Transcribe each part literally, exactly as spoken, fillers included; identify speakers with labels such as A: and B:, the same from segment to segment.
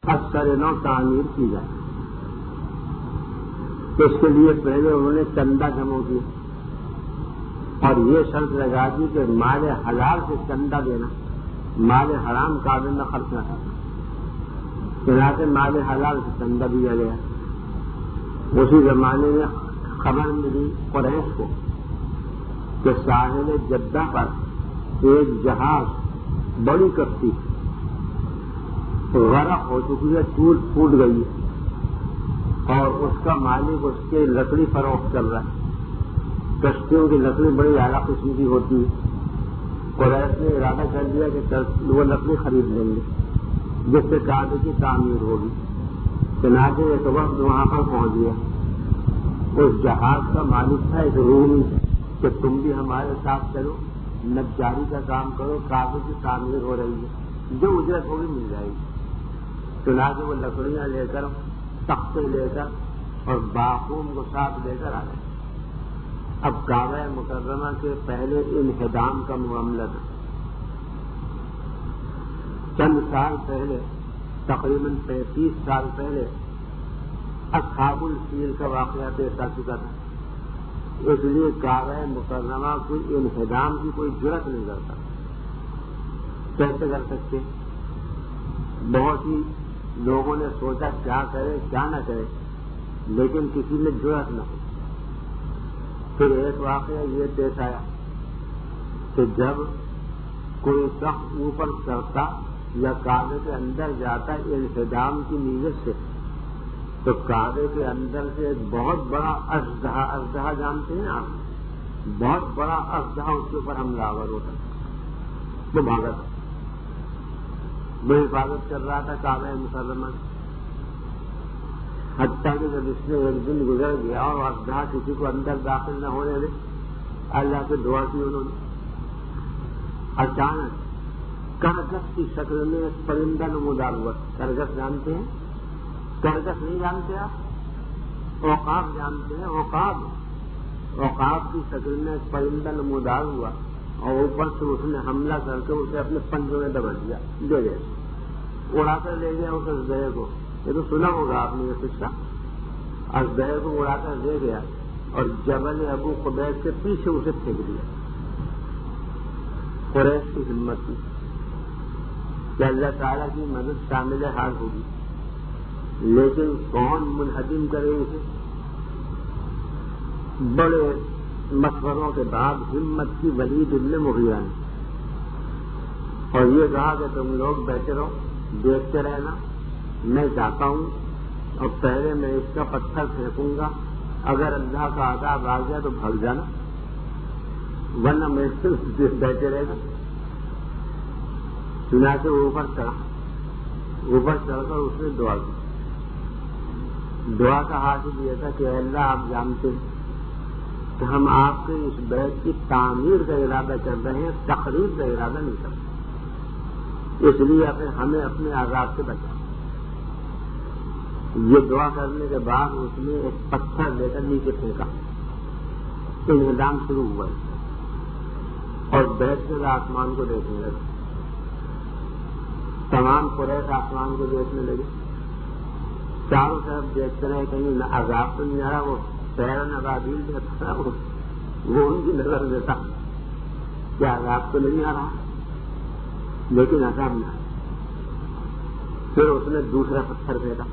A: اکثر نو تعمیر کی جائے تو اس کے لیے پہلے انہوں نے چندہ جمع کیا اور یہ شرط لگا دی کہ مال حلال سے چندہ دینا، مال حرام کعبے میں خرچ نہ کرنا۔ چنانچہ مال حلال سے چندہ دیا گیا۔ اسی زمانے میں خبر ملی قریش کو کہ ساحل جدہ پر ایک جہاز بڑی کشتی غرق ہو چکی ہے، ٹوٹ پھوٹ گئی اور اس کا مالک اس کے لکڑی فروخت کر رہا ہے۔ کشتیوں کی لکڑی بڑی اعلیٰ قسم کی ہوتی ہے۔ قریش نے ارادہ کر دیا کہ وہ لکڑی خرید لیں گے جس سے کعبے کی تعمیر ہوگی۔ چنانچہ ایک وقت وہاں پر پہنچ گیا۔ اس جہاز کا مالک تھا ایک رومی کہ تم بھی ہمارے ساتھ چلو، نجاری کا کام کرو، کعبے کی تعمیر ہو رہی ہے، جو اجرت ہوگی مل جائے گی۔ چنانچہ وہ لکڑیاں لے کر، تختے لے کر اور باخوم کو ساتھ لے کر آ گئے۔ اب کعبہ مکرمہ کے پہلے انہدام کا معاملہ تھا۔ چند سال پہلے، تقریباً پینتیس سال پہلے اصحاب الفیل کا واقعہ پیش آ چکا تھا۔ اس لیے کعبہ مکرمہ کوئی انہدام کی کوئی جرت نہیں کرتا۔ کیسے کر سکتے؟ بہت ہی لوگوں نے سوچا کیا کرے کیا نہ کرے، لیکن کسی میں جرت نہ ہو۔ پھر ایک واقعہ یہ پیش آیا کہ جب کوئی شخص اوپر چڑھتا یا کعبے کے اندر جاتا انہدام کی نیت سے، تو کعبے کے اندر سے ایک بہت بڑا اژدہا، اژدہا جانتے ہیں آپ، بہت بڑا اژدہا اس کے اوپر حملہ آور ہوتا، وہ بھاگا تھا، وہ حفاظت کر رہا تھا کعبہ مکرمہ۔ حتیٰ کہ جب اس نے ایک دن گزر گیا اور اژدہا کسی کو اندر داخل نہ ہونے دے، اللہ سے دعا کی انہوں نے، اچانک کرگس کی شکل میں ایک پرندہ نمودار ہوا۔ کرگس جانتے ہیں؟ کرگس نہیں جانتے آپ؟ عقاب جانتے ہیں؟ عقاب عقاب کی شکل میں ایک پرندہ نمودار ہوا اور اوپر سے اس نے حملہ کر کے اسے اپنے پنجوں میں دبا دیا، لے گیا، اڑا کر لے گیا اس اژدہے کو۔ یہ تو سنا ہوگا آپ نے یہ قصہ۔ اژدہے کو اڑا کر لے گیا اور جبل ابو قبیس کے پیچھے اسے پھینک دیا۔ قریش کی ہمت کی کہ اللہ تعالیٰ کی مدد شامل حال ہوگی، لیکن کون منہدم کرے اسے؟ بڑے مشوروں کے بعد ہمت کی ولید بن مغیرہ نے اور یہ کہا کہ تم لوگ بیٹھے رہو، دیکھتے رہنا، میں جاتا ہوں اور پہلے میں اس کا پتھر پھینکوں گا، اگر اللہ کا عذاب آ گیا تو بھگ جانا، ورنہ میں بیٹھے رہے گا۔ چنانچہ وہ اوپر چڑھا، اوپر چڑھ کر اس نے دعا کی۔ دعا کا حاصل یہ تھا کہ اللہ آپ جانتے ہیں کہ ہم آپ کے اس بیت کی تعمیر کا ارادہ کر رہے ہیں، تخریب کا ارادہ نہیں کرتے، اس لیے ہمیں اپنے عذاب سے بچا۔ یہ دعا کرنے کے بعد اس نے ایک پتھر لے کر نیچے پھینکا، انہدام شروع ہوا اور بیٹھ کر آسمان کو دیکھنے لگے۔ تمام قریش آسمان کو دیکھنے لگے، چاروں طرف دیکھتے رہے، کہیں عذاب تو نہیں آ رہا، وہ سیر نبابیل دیکھتا وہ ان کی نظر دیتا کیا عذاب تو نہیں آ رہا، لیکن عذاب نہ آیا۔ پھر اس نے دوسرا پتھر پھینکا،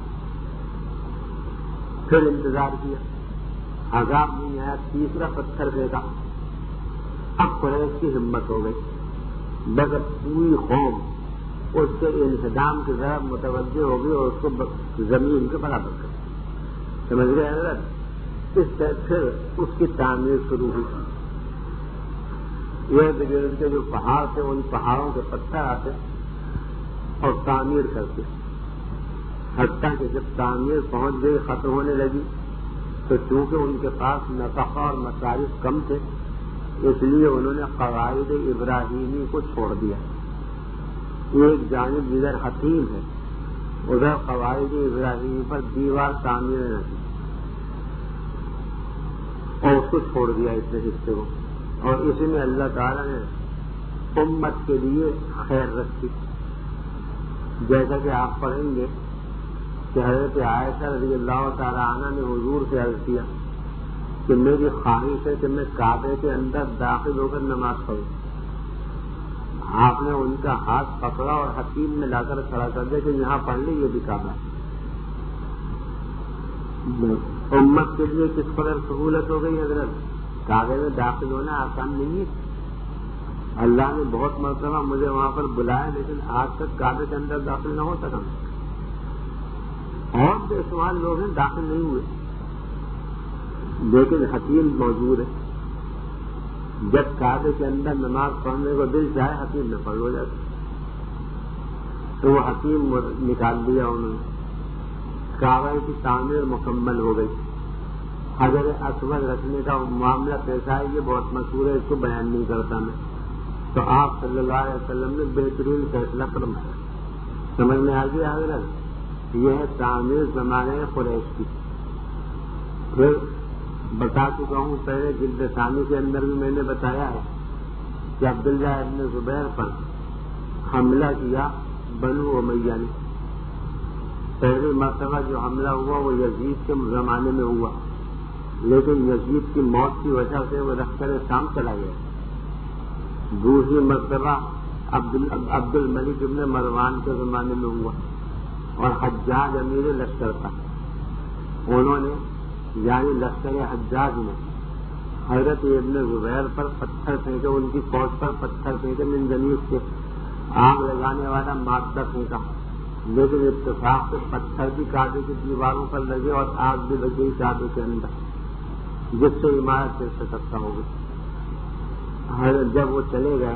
A: پھر انتظار کیا، عذاب نہیں آیا، تیسرا پتھر پھینکا۔ اب قریش کی ہمت ہو گئی، بس اب پوری قوم اس کے انہدام کی طرف متوجہ ہو گئی اور اس کو زمین کے برابر کر سمجھ گئے حضرت۔ اس سے پھر اس کی تعمیر شروع ہوئی۔ ارد گرد کے جو پہاڑ تھے ان پہاڑوں کے پتھر آتے اور تعمیر کرتے، حتیٰ کہ جب تعمیر پہنچ گئی، ختم ہونے لگی، تو چونکہ ان کے پاس نفقہ اور مصارف کم تھے، اس لیے انہوں نے قواعد ابراہیمی کو چھوڑ دیا۔ ایک جانب جدھر حتیم ہے ادھر قواعد ابراہیمی پر دیوار تعمیر نہ کی اور اس کو چھوڑ دیا اس نے حصے کو، اور اسی میں اللہ تعالیٰ نے امت کے لیے خیر رکھی۔ جیسا کہ آپ پڑھیں گے کہ حضرت عائشہ رضی اللہ تعالی عنہ نے حضور سے عرض کیا کہ میری خواہش ہے کہ میں کعبے کے اندر داخل ہو کر نماز پڑھوں. آپ نے ان کا ہاتھ پکڑا اور حتیم میں لا کر کھڑا کر دیا کہ یہاں پڑھ لیں, یہ بھی کعبہ ہے. امت کے لیے کس قدر سہولت ہو گئی حضرت. کعبے میں داخل ہونا آسان نہیں ہے. اللہ نے بہت مرتبہ مجھے وہاں پر بلایا, لیکن آج تک کعبے کے اندر داخل نہ ہو سکا. اور بے شمار لوگ ہیں داخل نہیں ہوئے, لیکن حتیم موجود ہے. جب کعبے کے اندر نماز پڑھنے کو دل چاہے حتیم میں پڑھ ہو جاتا, تو وہ حتیم نکال دیا انہوں نے. کعبہ کی تعمیر مکمل ہو گئی. حجر اسود رکھنے کا معاملہ پیش ہے, یہ بہت مشہور ہے, اس کو بیان نہیں کرتا میں. تو آپ صلی اللہ علیہ وسلم نے بہترین فیصلہ فرمایا. سمجھ میں آ گیا حضرت, یہ ہے تعمیر زمانے قریش کی. پھر بتا چکا ہوں پہلے جلد ثانی کے اندر بھی میں نے بتایا ہے کہ عبداللہ ابن زبیر پر حملہ کیا بنو امیہ نے. پہلی مرتبہ جو حملہ ہوا وہ یزید کے زمانے میں ہوا, لیکن یزید کی موت کی وجہ سے وہ لشکر شام چلا گیا. دوسری مرتبہ عبد الملک ابن مروان کے زمانے میں ہوا, اور حجاج امیر لشکر تھا. انہوں نے یعنی لشکر حجاج نے حضرت ابن زبیر پر پتھر پھینکے, ان کی فوج پر پتھر پھینکے, منجنیز سے آگ لگانے والا مادہ پھینکا, لیکن اتفاق سے پتھر بھی کعبے کی دیواروں پر لگے اور آگ بھی لگی کعبے کے اندر, جس سے عمارت سے شکستہ ہو گئی. جب وہ چلے گئے,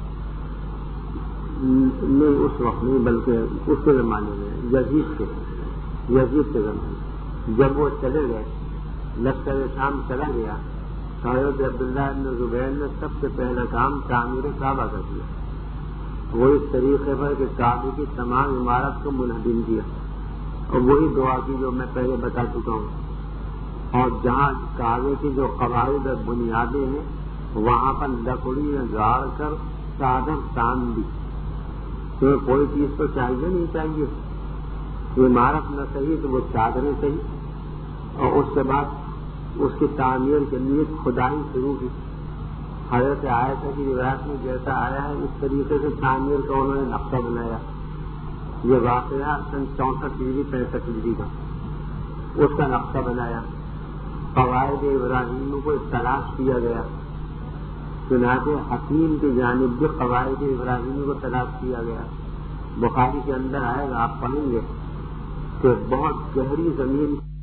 A: نہیں اس وقت نہیں بلکہ اس کے زمانے میں یزید کے یزید کے زمانے جب وہ چلے گئے, لشکر شام چلا گیا, حضرت عبداللہ بن زبیر نے سب سے پہلا کام تعمیر کعبہ کر دیا. وہ اس طریقے پر کہ کعبے کی تمام عمارت کو منہدم کیا, اور وہی دعا کی جو میں پہلے بتا چکا ہوں. اور جہاں کعبے کی جو قواعد اور بنیادیں ہیں وہاں پر لکڑی گاڑ کر چادر تان دی. تو کوئی چیز تو چاہیے نہیں چاہیے, عمارت نہ صحیح تو وہ چادریں صحیح. اور اس کے بعد اس کی تعمیر کے لیے کھدائی شروع کی. حضرت عائشہ کی روایت میں جیسا آیا ہے اس طریقے سے تعمیر کا انہوں نے نقشہ بنایا. یہ واقعہ سن چونسٹھ ہجری پینسٹھ ہجری کا, اس کا نقشہ بنایا. قواعد ابراہیم کو تلاش کیا گیا, چنانچہ حکیم کی جانب بھی قواعد ابراہیم کو تلاش کیا گیا. بخاری کے اندر آئے گا, آپ پڑھیں گے کہ بہت گہری زمین